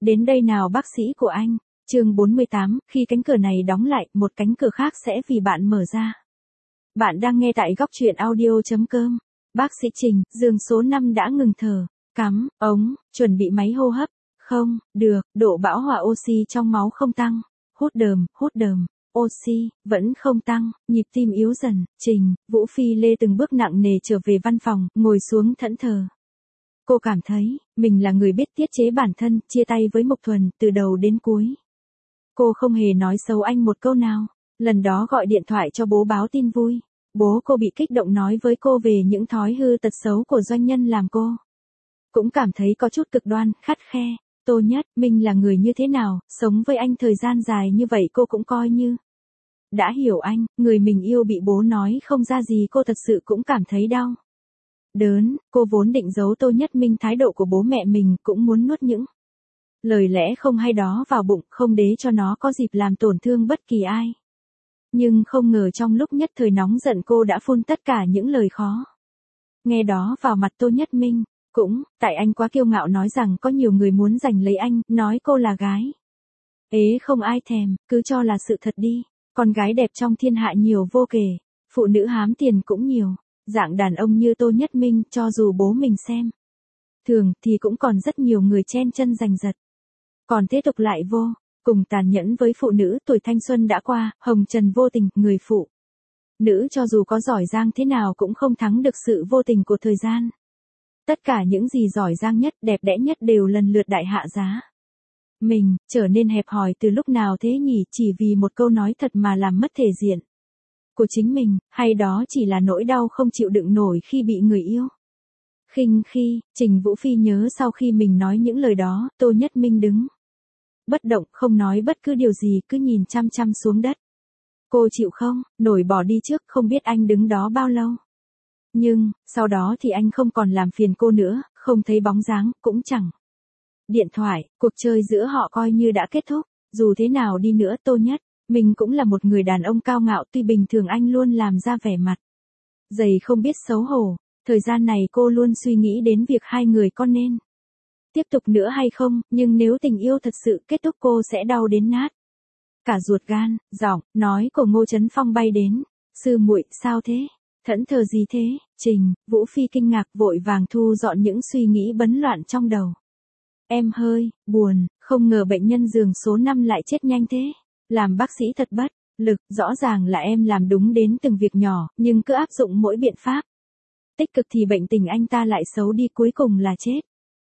Đến đây nào bác sĩ của anh. Chương 48, khi cánh cửa này đóng lại, một cánh cửa khác sẽ vì bạn mở ra. Bạn đang nghe tại góc truyện audio.com. Bác sĩ Trình, giường số 5 đã ngừng thở, cắm ống, chuẩn bị máy hô hấp. Không, được, độ bão hòa oxy trong máu không tăng. Hút đờm, oxy, vẫn không tăng, nhịp tim yếu dần. Trình, Vũ Phi lê từng bước nặng nề trở về văn phòng, ngồi xuống thẫn thờ. Cô cảm thấy, mình là người biết tiết chế bản thân, chia tay với Mộc Thuần, từ đầu đến cuối. Cô không hề nói xấu anh một câu nào. Lần đó gọi điện thoại cho bố báo tin vui. Bố cô bị kích động nói với cô về những thói hư tật xấu của doanh nhân làm cô. Cũng cảm thấy có chút cực đoan, khắt khe. Tô Nhất Minh là người như thế nào, sống với anh thời gian dài như vậy cô cũng coi như đã hiểu anh, người mình yêu bị bố nói không ra gì cô thật sự cũng cảm thấy đau đớn. Cô vốn định giấu Tô Nhất Minh thái độ của bố mẹ mình, cũng muốn nuốt những lời lẽ không hay đó vào bụng, không để cho nó có dịp làm tổn thương bất kỳ ai. Nhưng không ngờ trong lúc nhất thời nóng giận cô đã phun tất cả những lời khó nghe đó vào mặt Tô Nhất Minh. Cũng, tại anh quá kiêu ngạo nói rằng có nhiều người muốn giành lấy anh, nói cô là gái ế không ai thèm, cứ cho là sự thật đi. Con gái đẹp trong thiên hạ nhiều vô kể, phụ nữ hám tiền cũng nhiều. Dạng đàn ông như Tô Nhất Minh, cho dù bố mình xem thường thì cũng còn rất nhiều người chen chân giành giật. Còn thế tục lại vô cùng tàn nhẫn với phụ nữ. Tuổi thanh xuân đã qua, hồng trần vô tình, người phụ nữ cho dù có giỏi giang thế nào cũng không thắng được sự vô tình của thời gian. Tất cả những gì giỏi giang nhất, đẹp đẽ nhất đều lần lượt đại hạ giá mình. Trở nên hẹp hòi từ lúc nào thế nhỉ, chỉ vì một câu nói thật mà làm mất thể diện của chính mình, hay đó chỉ là nỗi đau không chịu đựng nổi khi bị người yêu khinh khi. Trình Vũ Phi nhớ sau khi mình nói những lời đó, Tô Nhất Minh đứng bất động, không nói bất cứ điều gì, cứ nhìn chăm chăm xuống đất. Cô chịu không nổi bỏ đi trước, không biết anh đứng đó bao lâu. Nhưng, sau đó thì anh không còn làm phiền cô nữa, không thấy bóng dáng, cũng chẳng điện thoại, cuộc chơi giữa họ coi như đã kết thúc. Dù thế nào đi nữa Tô Nhất Minh cũng là một người đàn ông cao ngạo, tuy bình thường anh luôn làm ra vẻ mặt dày không biết xấu hổ. Thời gian này cô luôn suy nghĩ đến việc hai người có nên tiếp tục nữa hay không, nhưng nếu tình yêu thật sự kết thúc cô sẽ đau đến nát cả ruột gan. Giọng nói của Ngô Chấn Phong bay đến. Sư muội, sao thế? Thẫn thờ gì thế? Trình Vũ Phi kinh ngạc, vội vàng thu dọn những suy nghĩ bấn loạn trong đầu. Em hơi buồn, không ngờ bệnh nhân giường số 5 lại chết nhanh thế. Làm bác sĩ thật bất lực, rõ ràng là em làm đúng đến từng việc nhỏ, nhưng cứ áp dụng mỗi biện pháp tích cực thì bệnh tình anh ta lại xấu đi, cuối cùng là chết.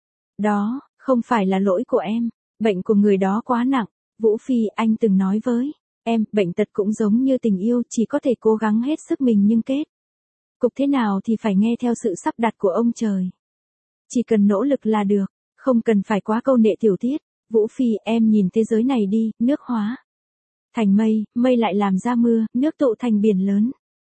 Đó, không phải là lỗi của em, bệnh của người đó quá nặng. Vũ Phi, anh từng nói với em, bệnh tật cũng giống như tình yêu, chỉ có thể cố gắng hết sức mình nhưng kết cục thế nào thì phải nghe theo sự sắp đặt của ông trời. Chỉ cần nỗ lực là được, không cần phải quá câu nệ tiểu tiết. Vũ Phi, em nhìn thế giới này đi, nước hóa thành mây, mây lại làm ra mưa, nước tụ thành biển lớn.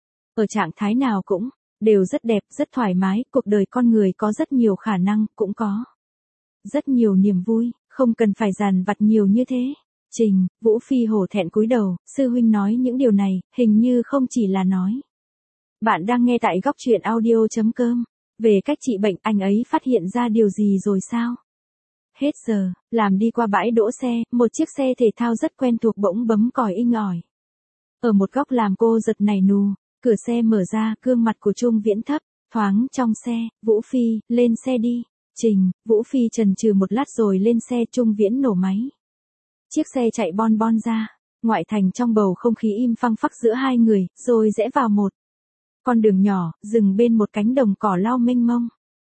Ở trạng thái nào cũng đều rất đẹp, rất thoải mái. Cuộc đời con người có rất nhiều khả năng, cũng có rất nhiều niềm vui, không cần phải dằn vặt nhiều như thế. Trình Vũ Phi hổ thẹn cúi đầu. Sư huynh nói những điều này, hình như không chỉ là nói. Bạn đang nghe tại góc truyện audio.com. Về cách trị bệnh, anh ấy phát hiện ra điều gì rồi sao? Hết giờ, làm đi qua bãi đỗ xe, một chiếc xe thể thao rất quen thuộc bỗng bấm còi inh ỏi. Ở một góc làm cô giật nảy nù, cửa xe mở ra, gương mặt của Trung Viễn thấp thoáng trong xe. Vũ Phi, lên xe đi. Trình Vũ Phi chần chừ một lát rồi lên xe. Trung Viễn nổ máy. Chiếc xe chạy bon bon ra ngoại thành, trong bầu không khí im phăng phắc giữa hai người, rồi rẽ vào một con đường nhỏ, dừng bên một cánh đồng cỏ lau mênh mông.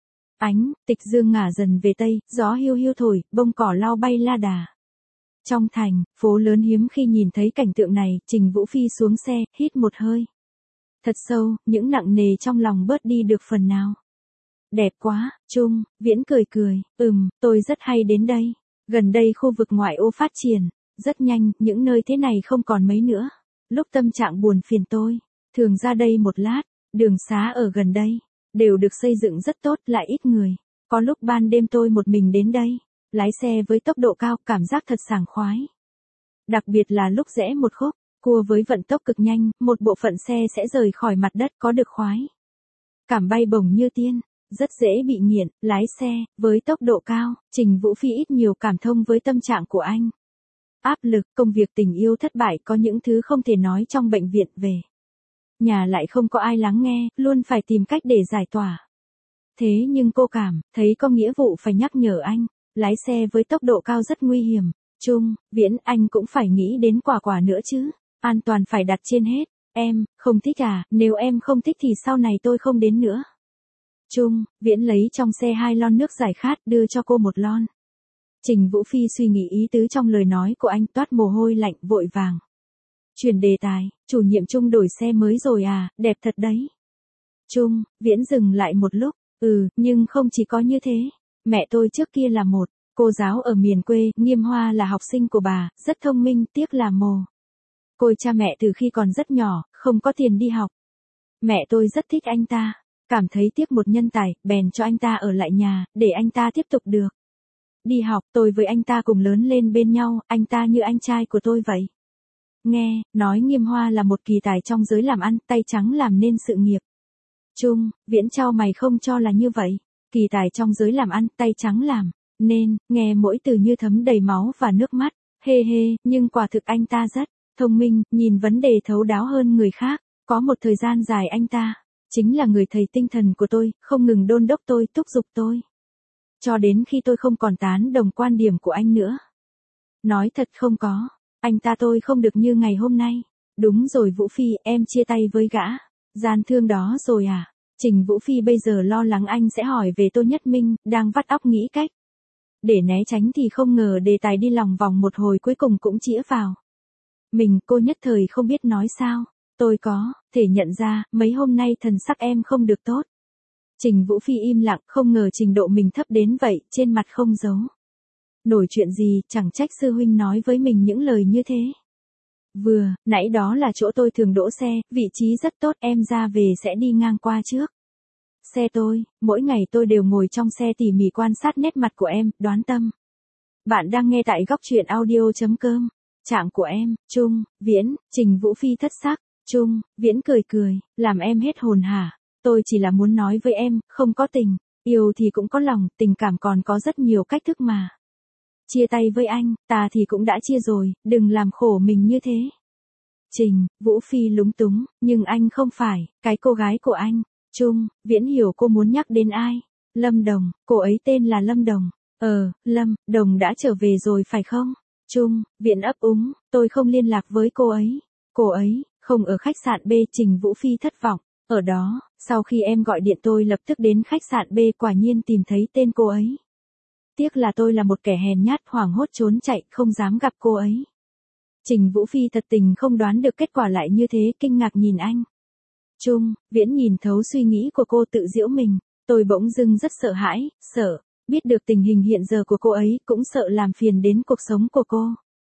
Ánh tịch dương ngả dần về tây, gió hiu hiu thổi, bông cỏ lau bay la đà. Trong thành phố lớn hiếm khi nhìn thấy cảnh tượng này. Trình Vũ Phi xuống xe, hít một hơi thật sâu, những nặng nề trong lòng bớt đi được phần nào. Đẹp quá. Trung Viễn cười cười. Tôi rất hay đến đây. Gần đây khu vực ngoại ô phát triển rất nhanh, những nơi thế này không còn mấy nữa. Lúc tâm trạng buồn phiền tôi thường ra đây một lát. Đường xá ở gần đây đều được xây dựng rất tốt, lại ít người. Có lúc ban đêm tôi một mình đến đây, lái xe với tốc độ cao, cảm giác thật sảng khoái. Đặc biệt là lúc rẽ một khúc cua với vận tốc cực nhanh, một bộ phận xe sẽ rời khỏi mặt đất, có được khoái cảm bay bổng như tiên. rất dễ bị nghiện, lái xe, với tốc độ cao, Trình Vũ Phi ít nhiều cảm thông với tâm trạng của anh. Áp lực, công việc tình yêu thất bại có những thứ không thể nói trong bệnh viện về. Nhà lại không có ai lắng nghe, luôn phải tìm cách để giải tỏa. Thế nhưng cô cảm thấy có nghĩa vụ phải nhắc nhở anh, lái xe với tốc độ cao rất nguy hiểm. Trung, Viễn, anh cũng phải nghĩ đến quả quả nữa chứ, an toàn phải đặt trên hết. Em, không thích à, nếu em không thích thì sau này tôi không đến nữa. Trung, Viễn lấy trong xe 2 lon nước giải khát đưa cho cô 1 lon. Trình Vũ Phi suy nghĩ ý tứ trong lời nói của anh toát mồ hôi lạnh vội vàng. Chuyển đề tài, chủ nhiệm Trung đổi xe mới rồi à, đẹp thật đấy. Trung, Viễn dừng lại một lúc, nhưng không chỉ có như thế. Mẹ tôi trước kia là một cô giáo ở miền quê, Nghiêm Hoa là học sinh của bà, rất thông minh, tiếc là mồ côi cha mẹ từ khi còn rất nhỏ, không có tiền đi học. Mẹ tôi rất thích anh ta, cảm thấy tiếc một nhân tài, bèn cho anh ta ở lại nhà, để anh ta tiếp tục được đi học. Tôi với anh ta cùng lớn lên bên nhau, anh ta như anh trai của tôi vậy. Nghe, nói Nghiêm Hoa là một kỳ tài trong giới làm ăn, tay trắng làm nên sự nghiệp. Trung, Viễn chau mày không cho là như vậy. Kỳ tài trong giới làm ăn, tay trắng làm nên, nghe mỗi từ như thấm đầy máu và nước mắt. Hê hê, nhưng quả thực anh ta rất thông minh, nhìn vấn đề thấu đáo hơn người khác. Có một thời gian dài anh ta chính là người thầy tinh thần của tôi, không ngừng đôn đốc tôi, thúc giục tôi. Cho đến khi tôi không còn tán đồng quan điểm của anh nữa. Nói thật không có, anh ta tôi không được như ngày hôm nay. Đúng rồi Vũ Phi, em chia tay với gã gian thương đó rồi à? Trình Vũ Phi bây giờ lo lắng anh sẽ hỏi về Tô Nhất Minh, đang vắt óc nghĩ cách để né tránh thì không ngờ đề tài đi lòng vòng một hồi cuối cùng cũng chĩa vào mình. Cô nhất thời không biết nói sao. Tôi có thể nhận ra, mấy hôm nay thần sắc em không được tốt. Trình Vũ Phi im lặng, không ngờ trình độ mình thấp đến vậy, trên mặt không giấu nổi chuyện gì, chẳng trách sư huynh nói với mình những lời như thế. Nãy đó là chỗ tôi thường đỗ xe, vị trí rất tốt, em ra về sẽ đi ngang qua trước xe tôi, mỗi ngày tôi đều ngồi trong xe tỉ mỉ quan sát nét mặt của em, đoán tâm. Bạn đang nghe tại góc truyện audio.com. Trạng của em, Trung, Viễn. Trình Vũ Phi thất sắc. Trung, Viễn cười, làm em hết hồn hả? Tôi chỉ là muốn nói với em, không có tình, yêu thì cũng có lòng, tình cảm còn có rất nhiều cách thức mà. Chia tay với anh, ta thì cũng đã chia rồi, đừng làm khổ mình như thế. Trình, Vũ Phi lúng túng, nhưng anh không phải cái cô gái của anh. Trung, Viễn hiểu cô muốn nhắc đến ai. Lâm Đồng, cô ấy tên là Lâm Đồng. Lâm Đồng đã trở về rồi phải không? Trung, Viễn ấp úng, tôi không liên lạc với cô ấy. Cô ấy không ở khách sạn B. Trình Vũ Phi thất vọng. Ở đó, sau khi em gọi điện tôi lập tức đến khách sạn B, quả nhiên tìm thấy tên cô ấy. Tiếc là tôi là một kẻ hèn nhát, hoảng hốt trốn chạy, không dám gặp cô ấy. Trình Vũ Phi thật tình không đoán được kết quả lại như thế, kinh ngạc nhìn anh. Trung, Viễn nhìn thấu suy nghĩ của cô, tự giễu mình. Tôi bỗng dưng rất sợ hãi, sợ biết được tình hình hiện giờ của cô ấy, cũng sợ làm phiền đến cuộc sống của cô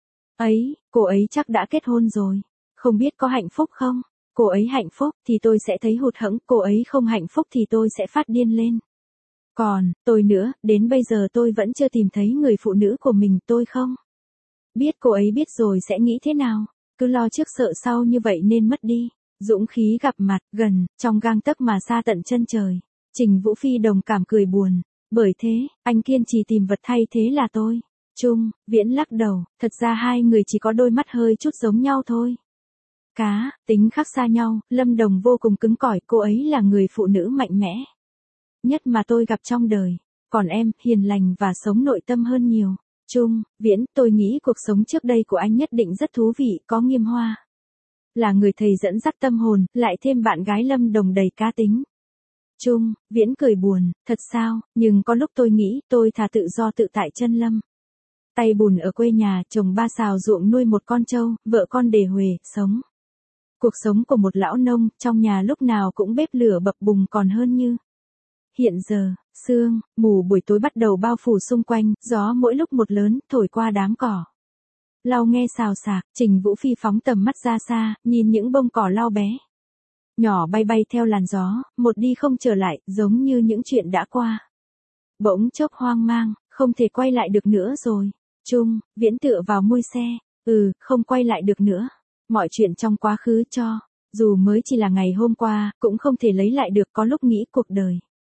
ấy chắc đã kết hôn rồi. Không biết có hạnh phúc không? Cô ấy hạnh phúc thì tôi sẽ thấy hụt hẫng, cô ấy không hạnh phúc thì tôi sẽ phát điên lên. Còn, tôi nữa, đến bây giờ tôi vẫn chưa tìm thấy người phụ nữ của mình, tôi không biết cô ấy biết rồi sẽ nghĩ thế nào. Cứ lo trước sợ sau như vậy nên mất đi dũng khí gặp mặt, gần, trong gang tấc mà xa tận chân trời. Trình Vũ Phi đồng cảm cười buồn. Bởi thế, anh kiên trì tìm vật thay thế là tôi. Trung, Viễn lắc đầu, thật ra hai người chỉ có đôi mắt hơi chút giống nhau thôi. Tính khác xa nhau, Lâm Đồng vô cùng cứng cỏi, cô ấy là người phụ nữ mạnh mẽ nhất mà tôi gặp trong đời. Còn em, hiền lành và sống nội tâm hơn nhiều. Trung, Viễn, tôi nghĩ cuộc sống trước đây của anh nhất định rất thú vị, có Nghiêm Hoa là người thầy dẫn dắt tâm hồn, lại thêm bạn gái Lâm Đồng đầy cá tính. Trung, Viễn cười buồn, thật sao, nhưng có lúc tôi nghĩ tôi thà tự do tự tại chân Lâm. Tay bùn ở quê nhà, trồng 3 sào ruộng nuôi một con trâu, vợ con đề huề, sống cuộc sống của một lão nông, trong nhà lúc nào cũng bếp lửa bập bùng còn hơn như hiện giờ. Sương mù buổi tối bắt đầu bao phủ xung quanh, gió mỗi lúc một lớn, thổi qua đám cỏ lau nghe xào xạc. Trình Vũ Phi phóng tầm mắt ra xa, nhìn những bông cỏ lau bé nhỏ bay bay theo làn gió, một đi không trở lại, giống như những chuyện đã qua. Bỗng chốc hoang mang, không thể quay lại được nữa rồi. Trung, Viễn tựa vào mui xe. Không quay lại được nữa. Mọi chuyện trong quá khứ dù mới chỉ là ngày hôm qua, cũng không thể lấy lại được. Có lúc nghĩ cuộc đời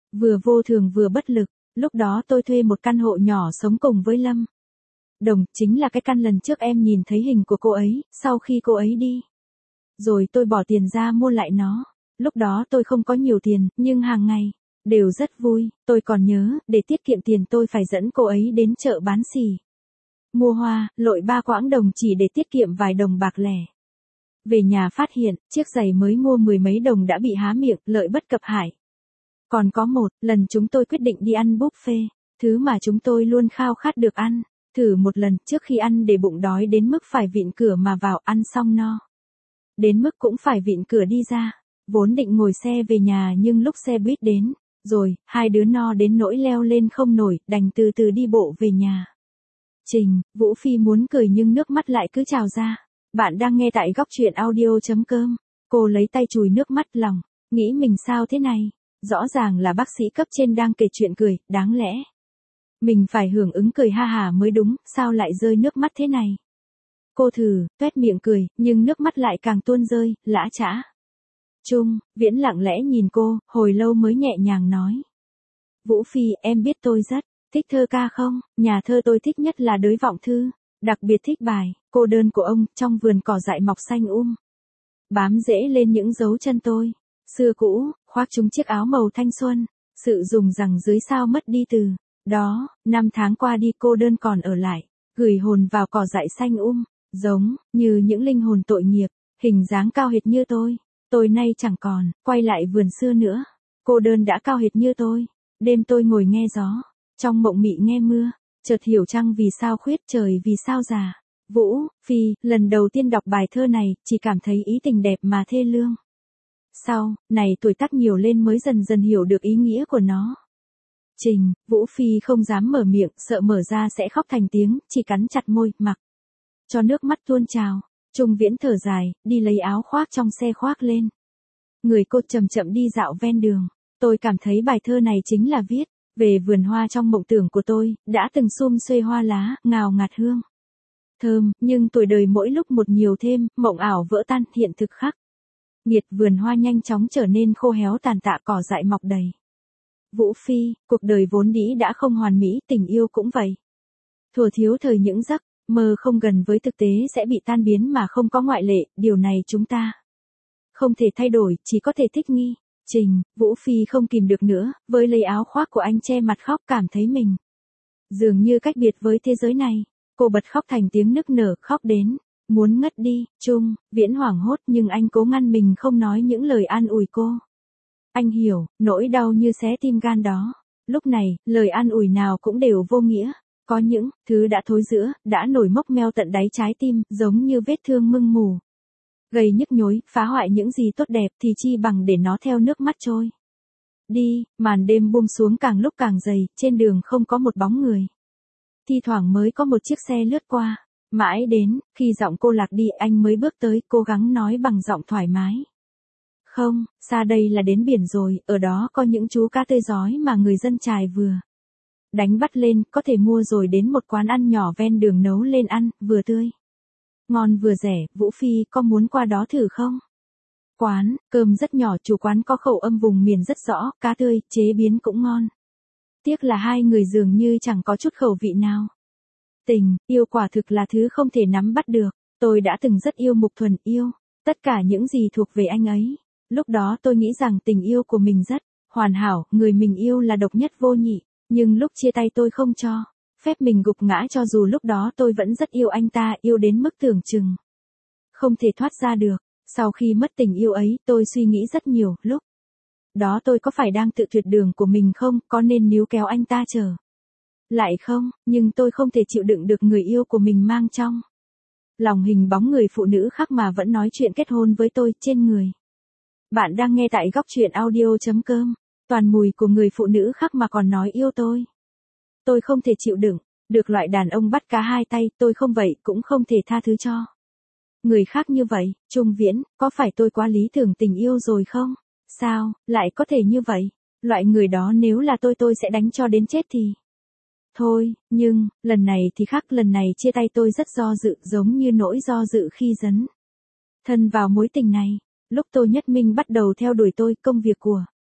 Vừa vô thường vừa bất lực, lúc đó tôi thuê một căn hộ nhỏ sống cùng với Lâm Đồng, chính là cái căn lần trước em nhìn thấy hình của cô ấy, sau khi cô ấy đi. Rồi tôi bỏ tiền ra mua lại nó. Lúc đó tôi không có nhiều tiền, nhưng hàng ngày đều rất vui. Tôi còn nhớ, để tiết kiệm tiền tôi phải dẫn cô ấy đến chợ bán xỉ. Mua hoa, lội 3 quãng đồng chỉ để tiết kiệm vài đồng bạc lẻ. Về nhà phát hiện, chiếc giày mới mua 10 mấy đồng đã bị há miệng, lợi bất cập hại. Còn có một lần chúng tôi quyết định đi ăn buffet, thứ mà chúng tôi luôn khao khát được ăn. Thử một lần trước khi ăn để bụng đói đến mức phải vịn cửa mà vào, ăn xong no. Đến mức cũng phải vịn cửa đi ra. Vốn định ngồi xe về nhà nhưng lúc xe buýt đến, rồi, hai đứa no đến nỗi leo lên không nổi, đành từ từ đi bộ về nhà. Trình, Vũ Phi muốn cười nhưng nước mắt lại cứ trào ra. Bạn đang nghe tại góc truyện audio.com. Cô lấy tay chùi nước mắt lòng, nghĩ mình sao thế này. Rõ ràng là bác sĩ cấp trên đang kể chuyện cười, đáng lẽ mình phải hưởng ứng cười ha hả mới đúng, sao lại rơi nước mắt thế này. Cô thử, tuét miệng cười, nhưng nước mắt lại càng tuôn rơi, lã chã. Trung, Viễn lặng lẽ nhìn cô, hồi lâu mới nhẹ nhàng nói. Vũ Phi, em biết tôi rất thích thơ ca không? Nhà thơ tôi thích nhất là Đới Vọng Thư, đặc biệt thích bài Cô đơn của ông, trong vườn cỏ dại mọc xanh bám rễ lên những dấu chân tôi. Xưa cũ, khoác chúng chiếc áo màu thanh xuân, sự dùng rằng dưới sao mất đi từ đó, năm tháng qua đi cô đơn còn ở lại, gửi hồn vào cỏ dại xanh giống như những linh hồn tội nghiệp, hình dáng cao hệt như tôi nay chẳng còn quay lại vườn xưa nữa. Cô đơn đã cao hệt như tôi, đêm tôi ngồi nghe gió, trong mộng mị nghe mưa, chợt hiểu trăng vì sao khuyết, trời vì sao già. Vũ Phi, lần đầu tiên đọc bài thơ này, chỉ cảm thấy ý tình đẹp mà thê lương. Sau này tuổi tác nhiều lên mới dần dần hiểu được ý nghĩa của nó. Trình, Vũ Phi không dám mở miệng, sợ mở ra sẽ khóc thành tiếng, chỉ cắn chặt môi, mặc cho nước mắt tuôn trào. Trung Viễn thở dài, đi lấy áo khoác trong xe khoác lên. Người cô chậm chậm đi dạo ven đường. Tôi cảm thấy bài thơ này chính là viết về vườn hoa trong mộng tưởng của tôi, đã từng sum xuê hoa lá, ngào ngạt hương thơm, nhưng tuổi đời mỗi lúc một nhiều thêm, mộng ảo vỡ tan, hiện thực khắc nghiệt, vườn hoa nhanh chóng trở nên khô héo tàn tạ, cỏ dại mọc đầy. Vũ Phi, cuộc đời vốn dĩ đã không hoàn mỹ, tình yêu cũng vậy. Thuở thiếu thời những giấc mơ không gần với thực tế sẽ bị tan biến mà không có ngoại lệ, điều này chúng ta không thể thay đổi, chỉ có thể thích nghi. Trình, Vũ Phi không kìm được nữa, với lấy áo khoác của anh che mặt khóc, cảm thấy mình dường như cách biệt với thế giới này. Cô bật khóc thành tiếng nức nở, khóc đến muốn ngất đi. Trung Viễn hoảng hốt nhưng anh cố ngăn mình không nói những lời an ủi cô. Anh hiểu nỗi đau như xé tim gan đó. Lúc này, lời an ủi nào cũng đều vô nghĩa. Có những thứ đã thối rữa, đã nổi mốc meo tận đáy trái tim, giống như vết thương mưng mù, gây nhức nhối, phá hoại những gì tốt đẹp, thì chi bằng để nó theo nước mắt trôi đi. Màn đêm buông xuống càng lúc càng dày, trên đường không có một bóng người. Thi thoảng mới có một chiếc xe lướt qua. Mãi đến khi giọng cô lạc đi, anh mới bước tới, cố gắng nói bằng giọng thoải mái. Không, xa đây là đến biển rồi, ở đó có những chú cá tươi rói mà người dân chài vừa đánh bắt lên, có thể mua rồi đến một quán ăn nhỏ ven đường nấu lên ăn, vừa tươi ngon vừa rẻ. Vũ Phi, có muốn qua đó thử không? Quán cơm rất nhỏ, chủ quán có khẩu âm vùng miền rất rõ, cá tươi, chế biến cũng ngon. Tiếc là hai người dường như chẳng có chút khẩu vị nào. Tình yêu quả thực là thứ không thể nắm bắt được. Tôi đã từng rất yêu Mục Thuần, yêu tất cả những gì thuộc về anh ấy. Lúc đó tôi nghĩ rằng tình yêu của mình rất hoàn hảo, người mình yêu là độc nhất vô nhị. Nhưng lúc chia tay tôi không cho phép mình gục ngã, cho dù lúc đó tôi vẫn rất yêu anh ta, yêu đến mức tưởng chừng không thể thoát ra được. Sau khi mất tình yêu ấy, tôi suy nghĩ rất nhiều, lúc đó tôi có phải đang tự tuyệt đường của mình không, có nên níu kéo anh ta trở lại không, nhưng tôi không thể chịu đựng được người yêu của mình mang trong lòng hình bóng người phụ nữ khác mà vẫn nói chuyện kết hôn với tôi trên người. Bạn đang nghe tại góc truyện audio.com. Toàn mùi của người phụ nữ khác mà còn nói yêu tôi. Tôi không thể chịu đựng được loại đàn ông bắt cá hai tay, tôi không vậy cũng không thể tha thứ cho người khác như vậy. Trung Viễn, có phải tôi quá lý tưởng tình yêu rồi không? Sao lại có thể như vậy? Loại người đó nếu là tôi sẽ đánh cho đến chết thì thôi, nhưng lần này thì khác, lần này chia tay tôi rất do dự, giống như nỗi do dự khi dấn thân vào mối tình này. Lúc Tô Nhất Minh bắt đầu theo đuổi tôi, công việc của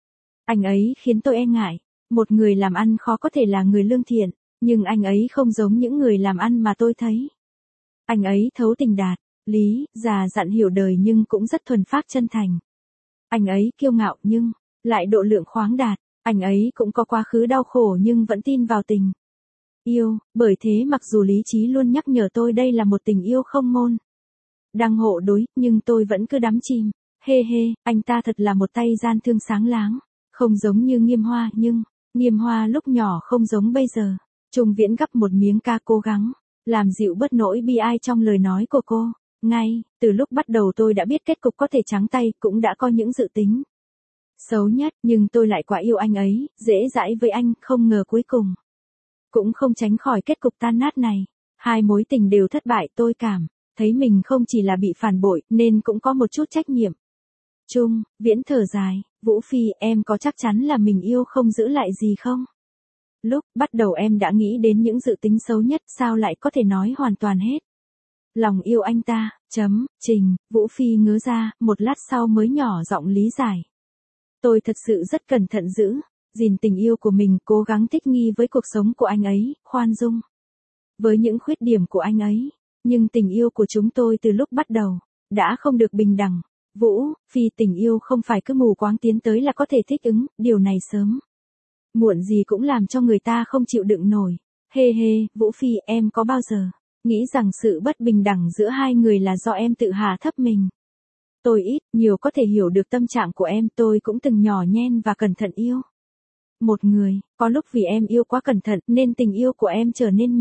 Anh ấy khiến tôi e ngại. Một người làm ăn khó có thể là người lương thiện, nhưng anh ấy không giống những người làm ăn mà tôi thấy. Anh ấy thấu tình đạt lý, già dặn hiểu đời nhưng cũng rất thuần phác chân thành. Anh ấy kiêu ngạo nhưng lại độ lượng khoáng đạt. Anh ấy cũng có quá khứ đau khổ nhưng vẫn tin vào tình yêu, bởi thế mặc dù lý trí luôn nhắc nhở tôi đây là một tình yêu không môn đăng hộ đối, nhưng tôi vẫn cứ đắm chìm. Hê hê, anh ta thật là một tay gian thương sáng láng, không giống như Nghiêm Hoa, nhưng Nghiêm Hoa lúc nhỏ không giống bây giờ. Trung Viễn gắp một miếng ca cố gắng làm dịu bớt nỗi bi ai trong lời nói của cô. Ngay từ lúc bắt đầu tôi đã biết kết cục có thể trắng tay, cũng đã có những dự tính xấu nhất, nhưng tôi lại quá yêu anh ấy, dễ dãi với anh, không ngờ cuối cùng cũng không tránh khỏi kết cục tan nát này. Hai mối tình đều thất bại, tôi cảm thấy mình không chỉ là bị phản bội, nên cũng có một chút trách nhiệm. Trung Viễn thở dài, Vũ Phi, em có chắc chắn là mình yêu không giữ lại gì không? Lúc bắt đầu em đã nghĩ đến những dự tính xấu nhất, sao lại có thể nói hoàn toàn hết lòng yêu anh ta, Trình, Vũ Phi ngớ ra, một lát sau mới nhỏ giọng lý giải. Tôi thật sự rất cẩn thận giữ gìn tình yêu của mình, cố gắng thích nghi với cuộc sống của anh ấy, khoan dung với những khuyết điểm của anh ấy. Nhưng tình yêu của chúng tôi từ lúc bắt đầu đã không được bình đẳng. Vũ Phi, tình yêu không phải cứ mù quáng tiến tới là có thể thích ứng, điều này sớm muộn gì cũng làm cho người ta không chịu đựng nổi. Hê hê, Vũ Phi, em có bao giờ nghĩ rằng sự bất bình đẳng giữa hai người là do em tự hạ thấp mình? Tôi ít nhiều có thể hiểu được tâm trạng của em, tôi cũng từng nhỏ nhen và cẩn thận yêu một người, có lúc vì em yêu quá cẩn thận nên tình yêu của em trở nên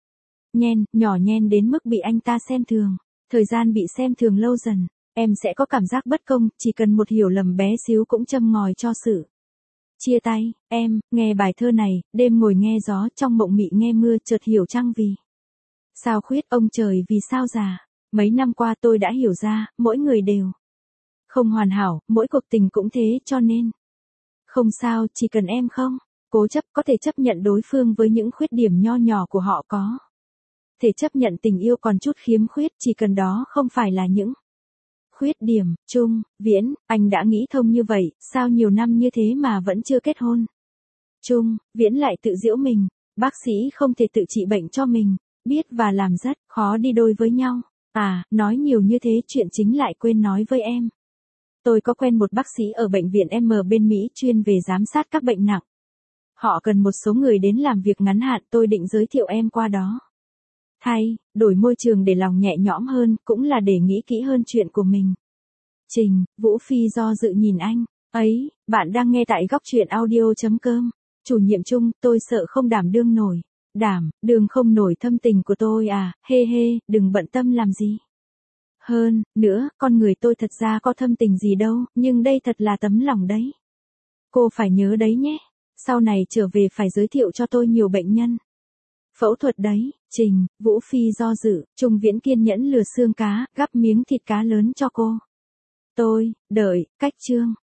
nhỏ nhen đến mức bị anh ta xem thường. Thời gian bị xem thường lâu dần, em sẽ có cảm giác bất công, chỉ cần một hiểu lầm bé xíu cũng châm ngòi cho sự chia tay. Em nghe bài thơ này, đêm ngồi nghe gió, trong mộng mị nghe mưa, chợt hiểu trăng vì sao khuyết, ông trời vì sao già. Mấy năm qua tôi đã hiểu ra, mỗi người đều không hoàn hảo, mỗi cuộc tình cũng thế, cho nên không sao, chỉ cần em không cố chấp, có thể chấp nhận đối phương với những khuyết điểm nho nhỏ của họ, có thể chấp nhận tình yêu còn chút khiếm khuyết, chỉ cần đó không phải là những khuyết điểm. Trung Viễn, anh đã nghĩ thông như vậy, sao nhiều năm như thế mà vẫn chưa kết hôn? Trung Viễn lại tự giễu mình, bác sĩ không thể tự trị bệnh cho mình, biết và làm rất khó đi đôi với nhau. À, nói nhiều như thế chuyện chính lại quên nói với em. Tôi có quen một bác sĩ ở bệnh viện M bên Mỹ chuyên về giám sát các bệnh nặng. Họ cần một số người đến làm việc ngắn hạn, tôi định giới thiệu em qua đó. Đổi môi trường để lòng nhẹ nhõm hơn, cũng là để nghĩ kỹ hơn chuyện của mình. Trình, Vũ Phi do dự nhìn anh. Ấy, bạn đang nghe tại góc truyện audio.com. Chủ nhiệm Trung, tôi sợ không đảm đương nổi. Đương không nổi thâm tình của tôi à, hê hê, đừng bận tâm làm gì. Hơn nữa, con người tôi thật ra có thâm tình gì đâu, nhưng đây thật là tấm lòng đấy. Cô phải nhớ đấy nhé. Sau này trở về phải giới thiệu cho tôi nhiều bệnh nhân phẫu thuật đấy. Trình, Vũ Phi do dự, Trung Viễn kiên nhẫn lừa xương cá, gắp miếng thịt cá lớn cho cô. Tôi đợi cách chương